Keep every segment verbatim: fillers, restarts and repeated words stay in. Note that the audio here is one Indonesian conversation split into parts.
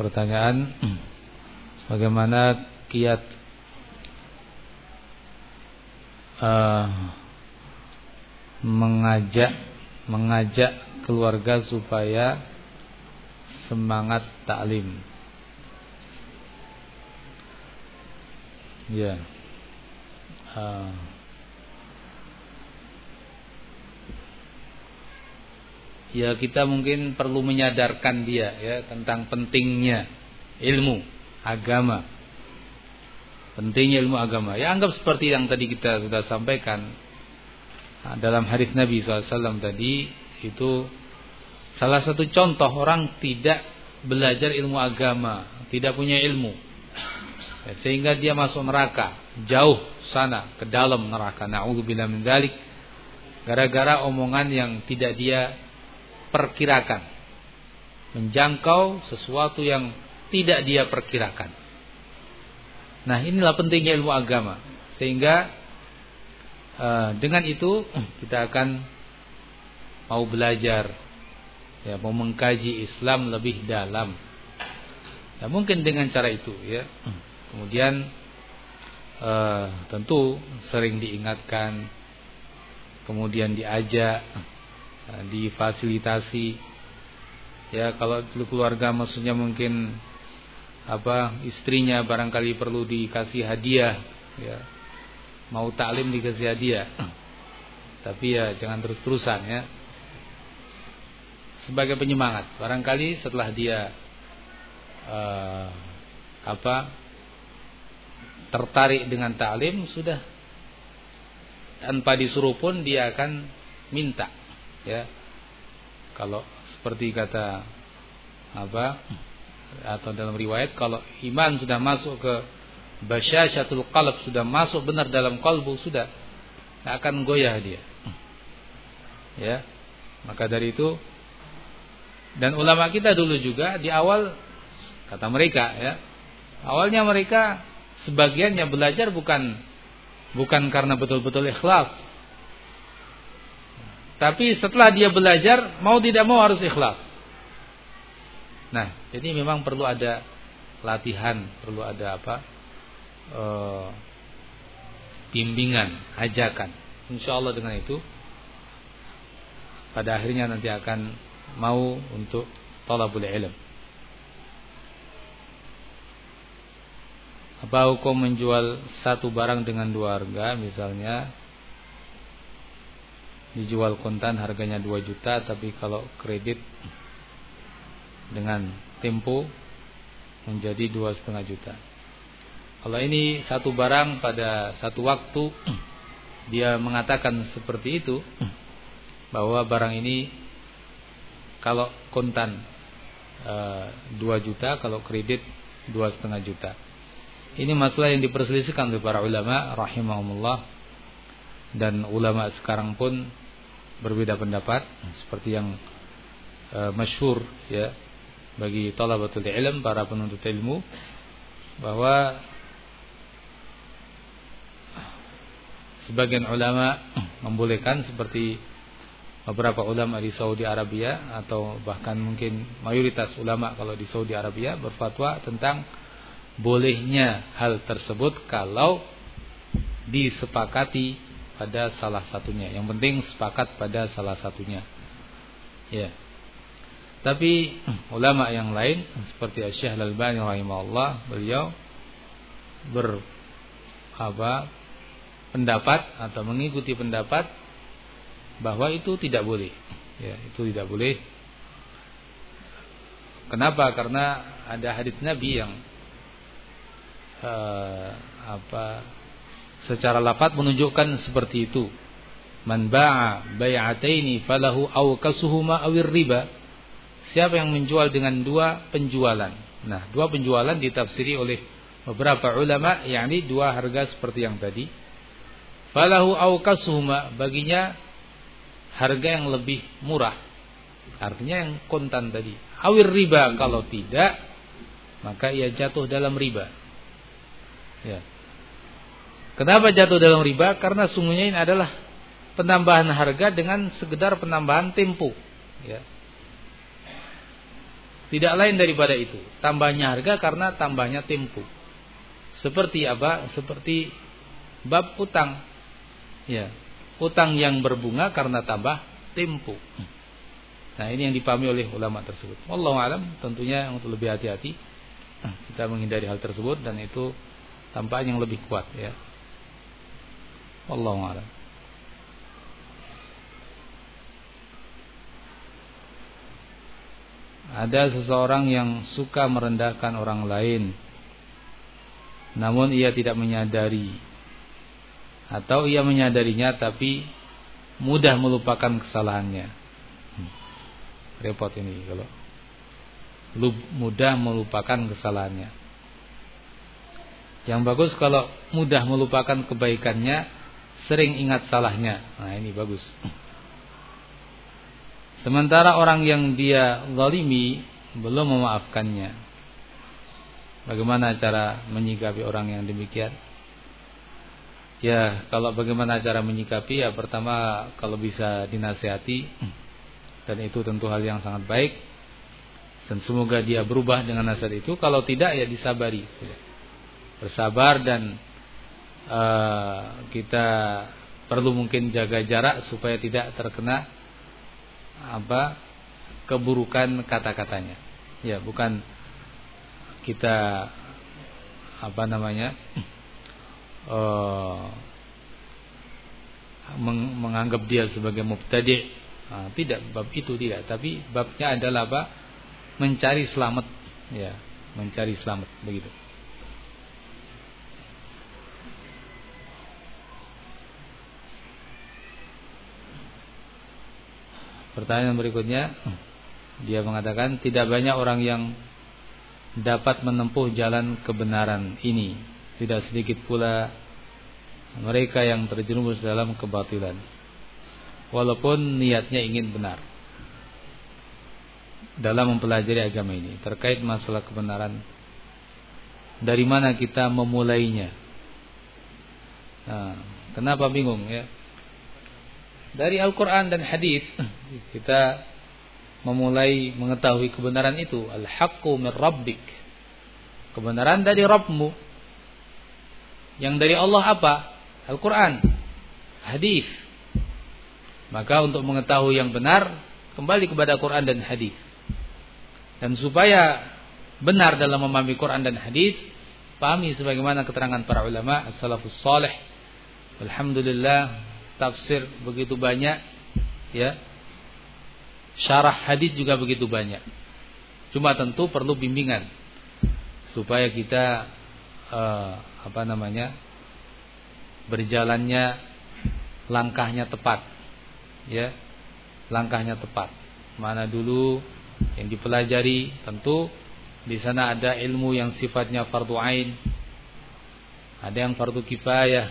pertanyaan, bagaimana kiat uh, mengajak mengajak keluarga supaya semangat taklim? Ya. Uh, Ya kita mungkin perlu menyadarkan dia ya tentang pentingnya ilmu agama. Pentingnya ilmu agama. Ya anggap seperti yang tadi kita sudah sampaikan dalam hadis Nabi shallallahu alaihi wasallam tadi, itu salah satu contoh orang tidak belajar ilmu agama, tidak punya ilmu, ya, sehingga dia masuk neraka, jauh sana ke dalam neraka. Na'udzubillah min dzalik, gara-gara omongan yang tidak dia perkirakan, menjangkau sesuatu yang tidak dia perkirakan. Nah, inilah pentingnya ilmu agama, sehingga uh, dengan itu kita akan mau belajar, ya, mau mengkaji Islam lebih dalam. Ya, mungkin dengan cara itu, ya. Kemudian uh, tentu sering diingatkan, kemudian diajak, difasilitasi. Ya, kalau keluarga maksudnya mungkin apa istrinya barangkali perlu dikasih hadiah, ya, mau taklim dikasih hadiah, tapi ya jangan terus-terusan, ya, sebagai penyemangat. Barangkali setelah dia uh, apa tertarik dengan taklim, sudah tanpa disuruh pun dia akan minta. Ya, kalau seperti kata apa atau dalam riwayat, kalau iman sudah masuk ke basyasyatul qalb, sudah masuk benar dalam kalbu, sudah tidak akan goyah dia. Ya, maka dari itu, dan ulama kita dulu juga di awal kata mereka, ya, awalnya mereka sebagiannya belajar bukan bukan karena betul-betul ikhlas. Tapi setelah dia belajar, mau tidak mau harus ikhlas. Nah, jadi memang perlu ada latihan, perlu ada apa? E, bimbingan, ajakan. Insya Allah dengan itu, pada akhirnya nanti akan mau untuk talabul ilm. Apa hukum menjual satu barang dengan dua harga, misalnya dijual kontan harganya dua juta, tapi kalau kredit dengan tempo menjadi dua setengah juta. Kalau ini satu barang pada satu waktu dia mengatakan seperti itu, bahwa barang ini kalau kontan e, dua juta, kalau kredit dua setengah juta. Ini masalah yang diperselisihkan oleh para ulama rahimahumullah, dan ulama sekarang pun berbeda pendapat, seperti yang e, masyhur, ya, bagi talabatul ilm, para penuntut ilmu, bahwa sebagian ulama membolehkan, seperti beberapa ulama di Saudi Arabia, atau bahkan mungkin mayoritas ulama kalau di Saudi Arabia berfatwa tentang bolehnya hal tersebut kalau disepakati pada salah satunya. Yang penting sepakat pada salah satunya. Ya. Tapi ulama yang lain seperti Syekh Al-Albani rahimahullah, beliau ber apa pendapat atau mengikuti pendapat bahwa itu tidak boleh. Ya, itu tidak boleh. Kenapa? Karena ada hadis Nabi yang uh, apa secara lafaz menunjukkan seperti itu. Man ba'a bai'ataini falahu awkasuhuma awir riba. Siapa yang menjual dengan dua penjualan. Nah, dua penjualan ditafsiri oleh beberapa ulama, yakni dua harga seperti yang tadi. Falahu awkasuhuma, baginya harga yang lebih murah. Artinya yang kontan tadi. Awir riba, kalau tidak maka ia jatuh dalam riba. Ya. Kenapa jatuh dalam riba? Karena sungguhnya ini adalah penambahan harga dengan sekedar penambahan tempo, ya. Tidak lain daripada itu. Tambahnya harga karena tambahnya tempo. Seperti apa? Seperti bab utang. Ya, utang yang berbunga karena tambah tempo. Nah, ini yang dipahami oleh ulama tersebut. Wallahu alam, tentunya untuk lebih hati-hati kita menghindari hal tersebut, dan itu tampaknya yang lebih kuat ya. Wallahu alam. Ada seseorang yang suka merendahkan orang lain, namun ia tidak menyadari, atau ia menyadarinya tapi mudah melupakan kesalahannya. hmm. Repot ini kalau mudah melupakan kesalahannya. Yang bagus kalau mudah melupakan kebaikannya, sering ingat salahnya. Nah, ini bagus. Sementara orang yang dia zalimi belum memaafkannya. Bagaimana cara menyikapi orang yang demikian? Ya, kalau bagaimana cara menyikapi, ya pertama kalau bisa dinasihati, dan itu tentu hal yang sangat baik, dan semoga dia berubah dengan nasihat itu. Kalau tidak, ya disabari, bersabar, dan uh, kita perlu mungkin jaga jarak supaya tidak terkena apa keburukan kata-katanya. Ya, bukan kita apa namanya uh, meng- menganggap dia sebagai mubtadi'. Nah, tidak, bab itu tidak. Tapi babnya adalah apa? Mencari selamat. Ya, mencari selamat begitu. Pertanyaan berikutnya, dia mengatakan tidak banyak orang yang dapat menempuh jalan kebenaran ini. Tidak sedikit pula mereka yang terjerumus dalam kebatilan, walaupun niatnya ingin benar dalam mempelajari agama ini. Terkait masalah kebenaran, dari mana kita memulainya? Nah, kenapa bingung ya? Dari Al-Quran dan hadis kita memulai mengetahui kebenaran itu. Al-haqqu min rabbik, kebenaran dari Rabbmu. Yang dari Allah apa? Al-Quran, hadis. Maka untuk mengetahui yang benar, kembali kepada Quran dan hadis. Dan supaya benar dalam memahami Quran dan hadis, pahami sebagaimana keterangan para ulama as-salafus salih. Alhamdulillah, tafsir begitu banyak, ya. Syarah hadis juga begitu banyak. Cuma tentu perlu bimbingan supaya kita uh, apa namanya berjalannya langkahnya tepat, ya, langkahnya tepat. Mana dulu yang dipelajari, tentu di sana ada ilmu yang sifatnya fardu ain, ada yang fardu kifayah.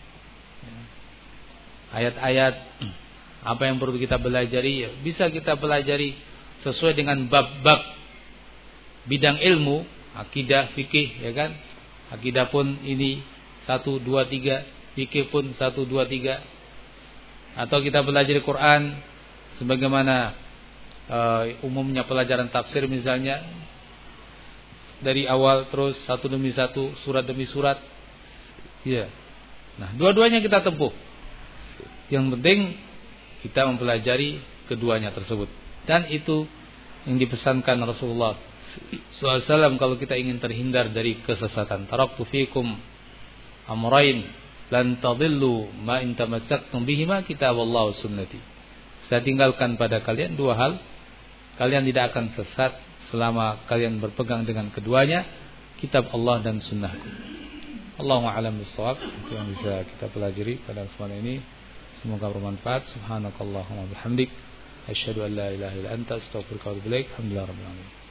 Ayat-ayat apa yang perlu kita pelajari, ya, bisa kita pelajari sesuai dengan bab-bab bidang ilmu, akidah, fikih, ya kan? Akidah pun ini satu, dua, tiga, fikih pun satu, dua, tiga. Atau kita pelajari Quran sebagaimana uh, umumnya pelajaran tafsir misalnya, dari awal terus satu demi satu, surat demi surat. Ya. Nah, dua-duanya kita tempuh. Yang penting kita mempelajari keduanya tersebut. Dan itu yang dipesankan Rasulullah shallallahu alaihi wasallam kalau kita ingin terhindar dari kesesatan. Taraktu fikum amrayn lan tadillu ma in tamassaktum bihima kitaballah wa sunnati. Saya tinggalkan pada kalian dua hal, kalian tidak akan sesat selama kalian berpegang dengan keduanya, kitab Allah dan sunnahku. Allahu a'lam bissawab. Itu yang bisa kita pelajari pada kesempatan ini. Semoga bermanfaat. Subhanakallahumma bihamdik, asyhadu an la ilaha illa anta, astaghfiruka wa atubu ilaik. Alhamdulillahirabbil alamin.